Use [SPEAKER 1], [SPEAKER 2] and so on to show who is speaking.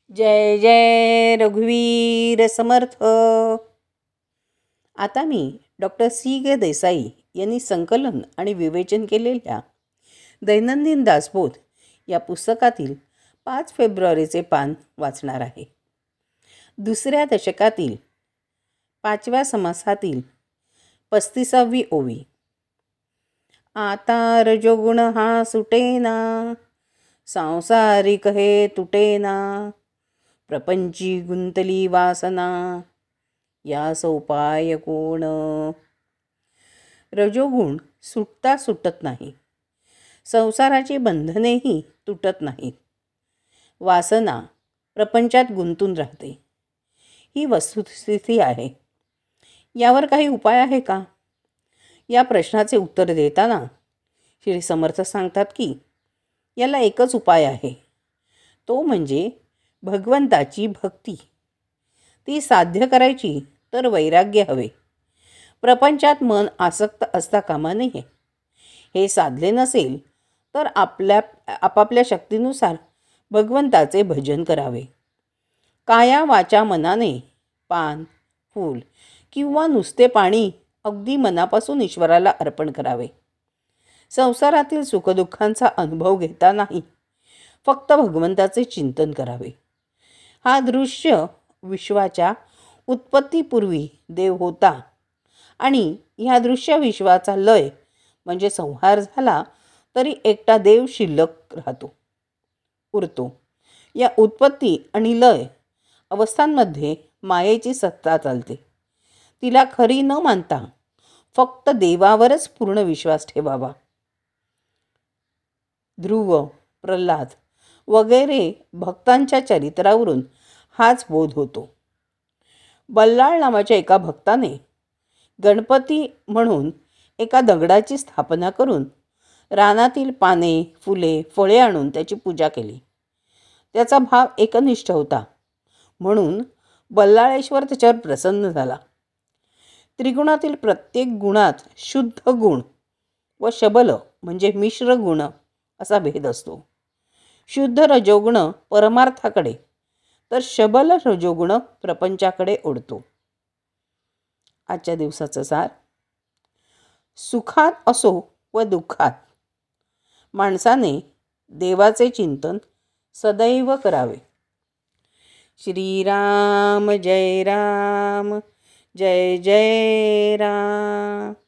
[SPEAKER 1] जय जय रघुवीर समर्थ. आता मी doctor C. Desai यांनी संकलन आणि विवेचन केलेल्या दैनंदिन दासबोध या पुस्तकातील 5 फेब्रुवारीचे पान वाचणार आहे. दुसऱ्या दशकातील 5व्या समासातील 35वी ओवी. आता रजोगुण हा सुटेना, सांसारिक हे तुटेना, प्रपंची गुंतली वासना, यास उपाय कोण. रजोगुण सुटत नाही, संसाराची बंधनेही तुटत नाहीत, वासना प्रपंचात गुंतून राहते. ही वस्तुस्थिती आहे. यावर काही उपाय आहे का? या प्रश्नाचे उत्तर देताना श्री समर्थ सांगतात की याला एकच उपाय आहे, तो म्हणजे भगवंताची भक्ती. ती साध्य करायची तर वैराग्य हवे. प्रपंचात मन आसक्त असता कामा नये. हे साधले नसेल तर आपापल्या शक्तीनुसार भगवंताचे भजन करावे. काया वाचा मनाने पान, फूल किंवा नुसते पाणी अगदी मनापासून ईश्वराला अर्पण करावे. संसारातील सुखदुःखांचा अनुभव घेतानाही फक्त भगवंताचे चिंतन करावे. हा दृश्य विश्वाच्या उत्पत्तीपूर्वी देव होता आणि ह्या दृश्य विश्वाचा लय म्हणजे संहार झाला तरी एकटा देव शिल्लक उरतो. या उत्पत्ती आणि लय अवस्थांमध्ये मायेची सत्ता चालते. तिला खरी न मानता फक्त देवावरच पूर्ण विश्वास ठेवावा. ध्रुव, प्रल्हाद वगैरे भक्तांच्या चरित्रावरून हाच बोध होतो. बल्लाळ नावाच्या एका भक्ताने गणपती म्हणून एका दगडाची स्थापना करून रानातील पाने, फुले, फळे आणून त्याची पूजा केली. त्याचा भाव एकनिष्ठ होता म्हणून बल्लाळेश्वर त्याच्यावर प्रसन्न झाला. त्रिगुणातील प्रत्येक गुणात शुद्ध गुण व शबल म्हणजे मिश्र गुण असा भेद असतो. शुद्ध रजोगुण परमार्थाकडे तर शबल रजोगुण प्रपंचाकडे ओढतो. आजच्या दिवसाचा सार. सुखात असो व दुःखात माणसाने देवाचे चिंतन सदैव करावे. श्रीराम जय राम, जय जय राम.